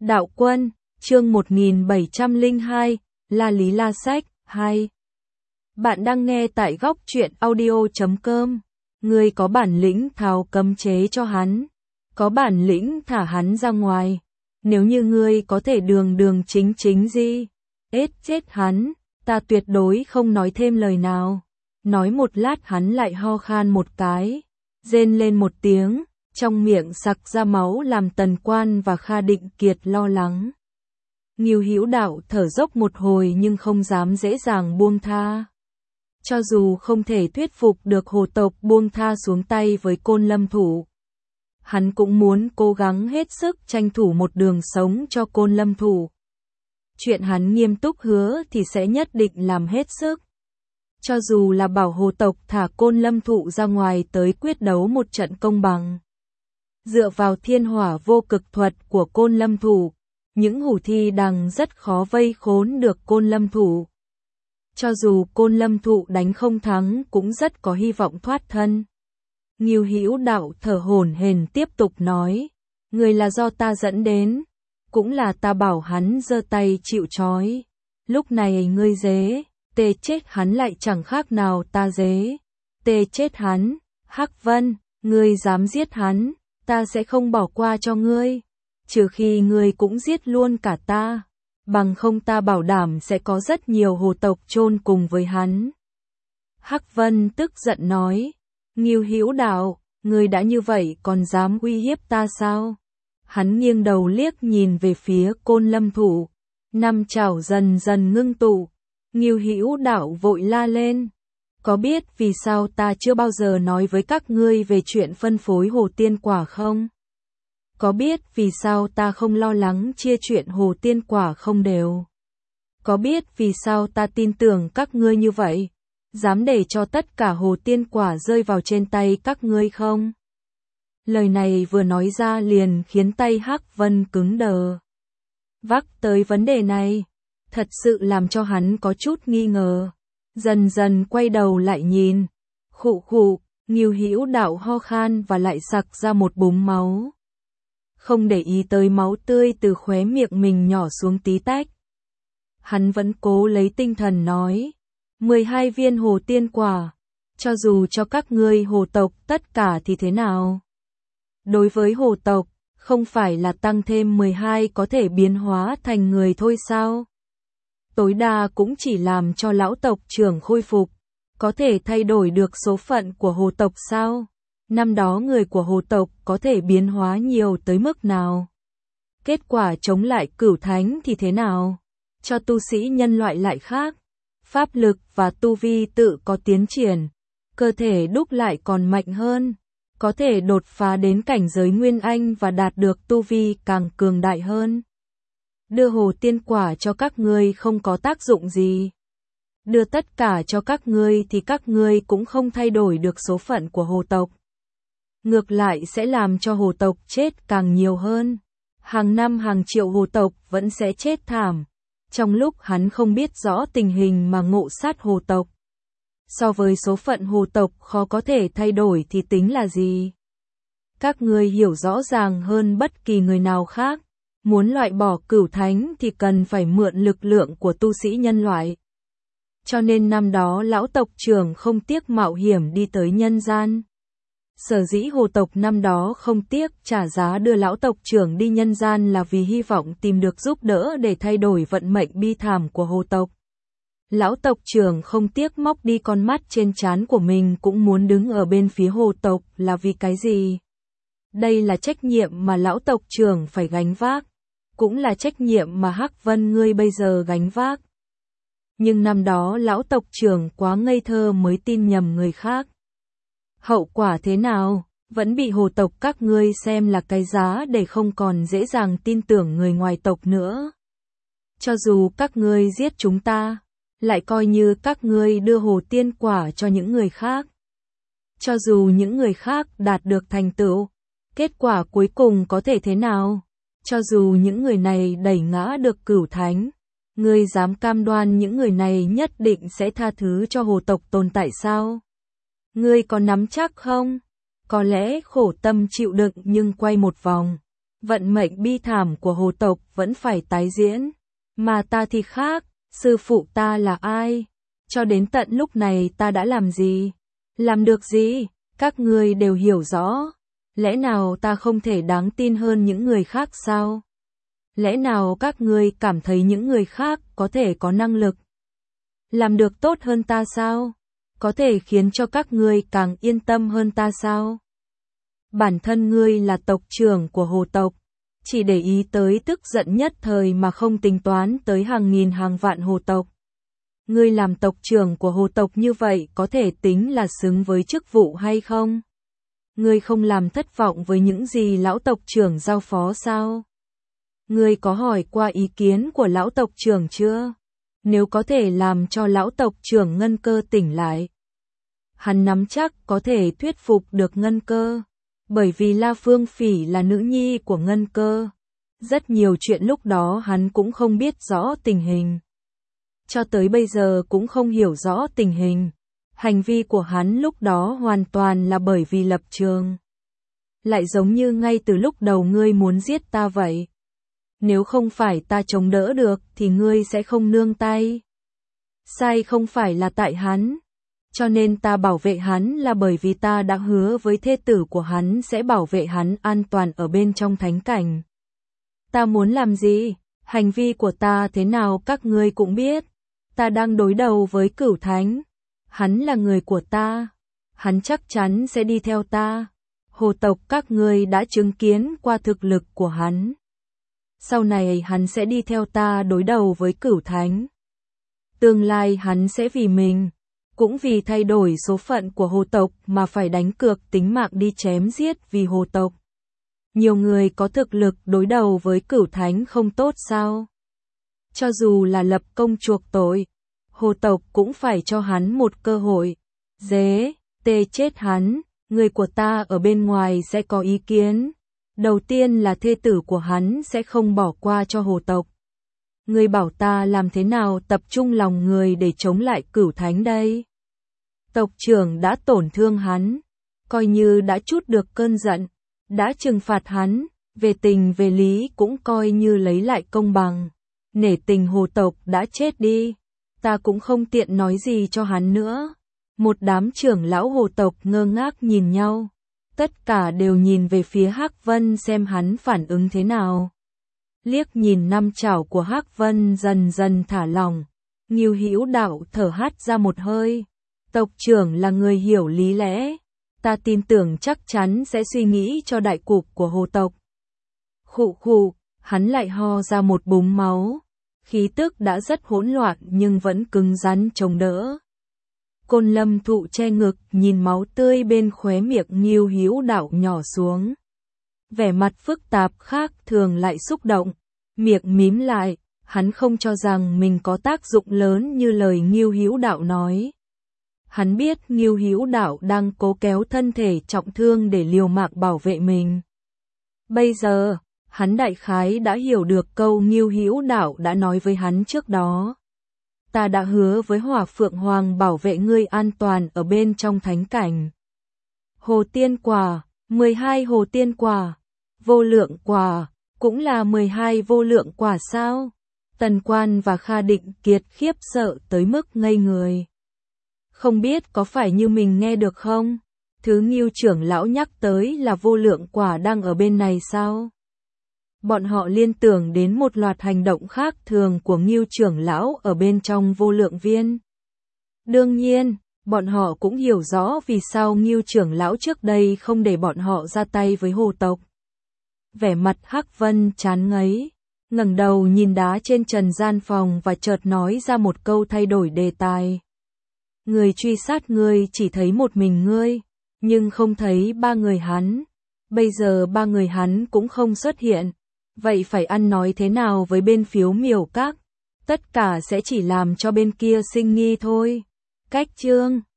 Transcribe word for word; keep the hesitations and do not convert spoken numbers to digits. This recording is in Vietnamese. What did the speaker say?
Đạo Quân, chương một nghìn bảy trăm lẻ hai, La Lý La Sách, hai. Bạn đang nghe tại góc truyện audio chấm com. Ngươi có bản lĩnh tháo cấm chế cho hắn, có bản lĩnh thả hắn ra ngoài. Nếu như ngươi có thể đường đường chính chính gì, ết chết hắn, ta tuyệt đối không nói thêm lời nào. Nói một lát hắn lại ho khan một cái, rên lên một tiếng, trong miệng sặc ra máu làm Tần Quan và Kha Định Kiệt lo lắng. Ngưu Hữu Đạo thở dốc một hồi nhưng không dám dễ dàng buông tha. Cho dù không thể thuyết phục được hồ tộc buông tha xuống tay với Côn Lâm Thủ, hắn cũng muốn cố gắng hết sức tranh thủ một đường sống cho Côn Lâm Thủ. Chuyện hắn nghiêm túc hứa thì sẽ nhất định làm hết sức. Cho dù là bảo hồ tộc thả Côn Lâm Thụ ra ngoài tới quyết đấu một trận công bằng. Dựa vào thiên hỏa vô cực thuật của Côn Lâm Thủ, những hủ thi đằng rất khó vây khốn được Côn Lâm Thủ. Cho dù Côn Lâm Thụ đánh không thắng cũng rất có hy vọng thoát thân. Ngưu Hữu Đạo thở hổn hển tiếp tục nói, người là do ta dẫn đến, cũng là ta bảo hắn giơ tay chịu trói. Lúc này ngươi dế, tê chết hắn lại chẳng khác nào ta dế, tê chết hắn. Hắc Vân, ngươi dám giết hắn, ta sẽ không bỏ qua cho ngươi, trừ khi ngươi cũng giết luôn cả ta, bằng không ta bảo đảm sẽ có rất nhiều hồ tộc chôn cùng với hắn. Hắc Vân tức giận nói, Ngưu Hữu Đạo, ngươi đã như vậy còn dám uy hiếp ta sao? Hắn nghiêng đầu liếc nhìn về phía Côn Lâm Thủ, năm chảo dần dần ngưng tụ. Ngưu Hữu Đạo vội la lên, có biết vì sao ta chưa bao giờ nói với các ngươi về chuyện phân phối hồ tiên quả không? Có biết vì sao ta không lo lắng chia chuyện hồ tiên quả không đều? Có biết vì sao ta tin tưởng các ngươi như vậy, dám để cho tất cả hồ tiên quả rơi vào trên tay các ngươi không? Lời này vừa nói ra liền khiến tay Hắc Vân cứng đờ. Vác tới vấn đề này, thật sự làm cho hắn có chút nghi ngờ. Dần dần quay đầu lại nhìn, khụ khụ, Ngưu Hữu Đạo ho khan và lại sặc ra một búng máu. Không để ý tới máu tươi từ khóe miệng mình nhỏ xuống tí tách. Hắn vẫn cố lấy tinh thần nói, mười hai viên hồ tiên quả, cho dù cho các ngươi hồ tộc tất cả thì thế nào? Đối với hồ tộc, không phải là tăng thêm mười hai có thể biến hóa thành người thôi sao? Tối đa cũng chỉ làm cho lão tộc trưởng khôi phục, có thể thay đổi được số phận của hồ tộc sao? Năm đó người của hồ tộc có thể biến hóa nhiều tới mức nào? Kết quả chống lại cửu thánh thì thế nào? Cho tu sĩ nhân loại lại khác, pháp lực và tu vi tự có tiến triển, cơ thể đúc lại còn mạnh hơn, có thể đột phá đến cảnh giới Nguyên Anh và đạt được tu vi càng cường đại hơn. Đưa hồ tiên quả cho các ngươi không có tác dụng gì. Đưa tất cả cho các ngươi thì các ngươi cũng không thay đổi được số phận của hồ tộc. Ngược lại sẽ làm cho hồ tộc chết càng nhiều hơn. Hàng năm hàng triệu hồ tộc vẫn sẽ chết thảm. Trong lúc hắn không biết rõ tình hình mà ngộ sát hồ tộc. So với số phận hồ tộc khó có thể thay đổi thì tính là gì? Các ngươi hiểu rõ ràng hơn bất kỳ người nào khác. Muốn loại bỏ cửu thánh thì cần phải mượn lực lượng của tu sĩ nhân loại. Cho nên năm đó lão tộc trưởng không tiếc mạo hiểm đi tới nhân gian. Sở dĩ hồ tộc năm đó không tiếc trả giá đưa lão tộc trưởng đi nhân gian là vì hy vọng tìm được giúp đỡ để thay đổi vận mệnh bi thảm của hồ tộc. Lão tộc trưởng không tiếc móc đi con mắt trên trán của mình cũng muốn đứng ở bên phía hồ tộc là vì cái gì? Đây là trách nhiệm mà lão tộc trưởng phải gánh vác. Cũng là trách nhiệm mà Hắc Vân ngươi bây giờ gánh vác. Nhưng năm đó lão tộc trưởng quá ngây thơ mới tin nhầm người khác. Hậu quả thế nào, vẫn bị hồ tộc các ngươi xem là cái giá để không còn dễ dàng tin tưởng người ngoài tộc nữa. Cho dù các ngươi giết chúng ta, lại coi như các ngươi đưa hồ tiên quả cho những người khác. Cho dù những người khác đạt được thành tựu, kết quả cuối cùng có thể thế nào? Cho dù những người này đẩy ngã được cửu thánh, ngươi dám cam đoan những người này nhất định sẽ tha thứ cho hồ tộc tồn tại sao? Ngươi có nắm chắc không? Có lẽ khổ tâm chịu đựng nhưng quay một vòng, Vận mệnh bi thảm của hồ tộc vẫn phải tái diễn. Mà ta thì khác, sư phụ ta là ai? Cho đến tận lúc này ta đã làm gì? Làm được gì? Các ngươi đều hiểu rõ. Lẽ nào ta không thể đáng tin hơn những người khác sao? Lẽ nào các ngươi cảm thấy những người khác có thể có năng lực làm được tốt hơn ta sao? Có thể khiến cho các ngươi càng yên tâm hơn ta sao? Bản thân ngươi là tộc trưởng của hồ tộc, chỉ để ý tới tức giận nhất thời mà không tính toán tới hàng nghìn hàng vạn hồ tộc. Ngươi làm tộc trưởng của hồ tộc như vậy có thể tính là xứng với chức vụ hay không? Ngươi không làm thất vọng với những gì lão tộc trưởng giao phó sao? Ngươi có hỏi qua ý kiến của lão tộc trưởng chưa? Nếu có thể làm cho lão tộc trưởng Ngân Cơ tỉnh lại, hắn nắm chắc có thể thuyết phục được Ngân Cơ. Bởi vì La Phương Phỉ là nữ nhi của Ngân Cơ. Rất nhiều chuyện lúc đó hắn cũng không biết rõ tình hình. Cho tới bây giờ cũng không hiểu rõ tình hình. Hành vi của hắn lúc đó hoàn toàn là bởi vì lập trường. Lại giống như ngay từ lúc đầu ngươi muốn giết ta vậy. Nếu không phải ta chống đỡ được thì ngươi sẽ không nương tay. Sai không phải là tại hắn. Cho nên ta bảo vệ hắn là bởi vì ta đã hứa với thê tử của hắn sẽ bảo vệ hắn an toàn ở bên trong thánh cảnh. Ta muốn làm gì? Hành vi của ta thế nào các ngươi cũng biết. Ta đang đối đầu với Cửu Thánh. Hắn là người của ta. Hắn chắc chắn sẽ đi theo ta. Hồ tộc các ngươi đã chứng kiến qua thực lực của hắn. Sau này hắn sẽ đi theo ta đối đầu với Cửu Thánh. Tương lai hắn sẽ vì mình, cũng vì thay đổi số phận của hồ tộc mà phải đánh cược tính mạng đi chém giết vì hồ tộc. Nhiều người có thực lực đối đầu với Cửu Thánh không tốt sao? Cho dù là lập công chuộc tội, hồ tộc cũng phải cho hắn một cơ hội. Dế, tê chết hắn, người của ta ở bên ngoài sẽ có ý kiến. Đầu tiên là thê tử của hắn sẽ không bỏ qua cho hồ tộc. Ngươi bảo ta làm thế nào tập trung lòng người để chống lại Cửu Thánh đây? Tộc trưởng đã tổn thương hắn, coi như đã trút được cơn giận, đã trừng phạt hắn, về tình về lý cũng coi như lấy lại công bằng. Nể tình hồ tộc đã chết đi, ta cũng không tiện nói gì cho hắn nữa. Một đám trưởng lão hồ tộc ngơ ngác nhìn nhau, tất cả đều nhìn về phía Hắc Vân xem hắn phản ứng thế nào. Liếc nhìn năm chảo của Hắc Vân dần dần thả lỏng, Ngưu Hữu Đạo thở hắt ra một hơi. Tộc trưởng là người hiểu lý lẽ, ta tin tưởng chắc chắn sẽ suy nghĩ cho đại cục của hồ tộc. Khụ khụ, hắn lại ho ra một búng máu, khí tức đã rất hỗn loạn nhưng vẫn cứng rắn chống đỡ. Côn Lâm Thụ che ngực nhìn máu tươi bên khóe miệng Ngưu Hữu Đạo nhỏ xuống. Vẻ mặt phức tạp khác thường lại xúc động, miệng mím lại, hắn không cho rằng mình có tác dụng lớn như lời Ngưu Hữu Đạo nói. Hắn biết Ngưu Hữu Đạo đang cố kéo thân thể trọng thương để liều mạng bảo vệ mình. Bây giờ, hắn đại khái đã hiểu được câu Ngưu Hữu Đạo đã nói với hắn trước đó. Ta đã hứa với Hỏa Phượng Hoàng bảo vệ ngươi an toàn ở bên trong thánh cảnh. Hồ Tiên Quả, mười hai hồ tiên quả, vô lượng quả, cũng là mười hai vô lượng quả sao? Tần Quan và Kha Định Kiệt khiếp sợ tới mức ngây người. Không biết có phải như mình nghe được không? Thứ Ngưu trưởng lão nhắc tới là vô lượng quả đang ở bên này sao? Bọn họ liên tưởng đến một loạt hành động khác thường của Ngưu trưởng lão ở bên trong vô lượng viên. Đương nhiên, bọn họ cũng hiểu rõ vì sao Ngưu trưởng lão trước đây không để bọn họ ra tay với hồ tộc. Vẻ mặt Hắc Vân chán ngấy, ngẩng đầu nhìn đá trên trần gian phòng và chợt nói ra một câu thay đổi đề tài. Người truy sát ngươi chỉ thấy một mình ngươi, nhưng không thấy ba người hắn. Bây giờ ba người hắn cũng không xuất hiện. Vậy phải ăn nói thế nào với bên Phiếu Miểu Các? Tất cả sẽ chỉ làm cho bên kia sinh nghi thôi. Cách chương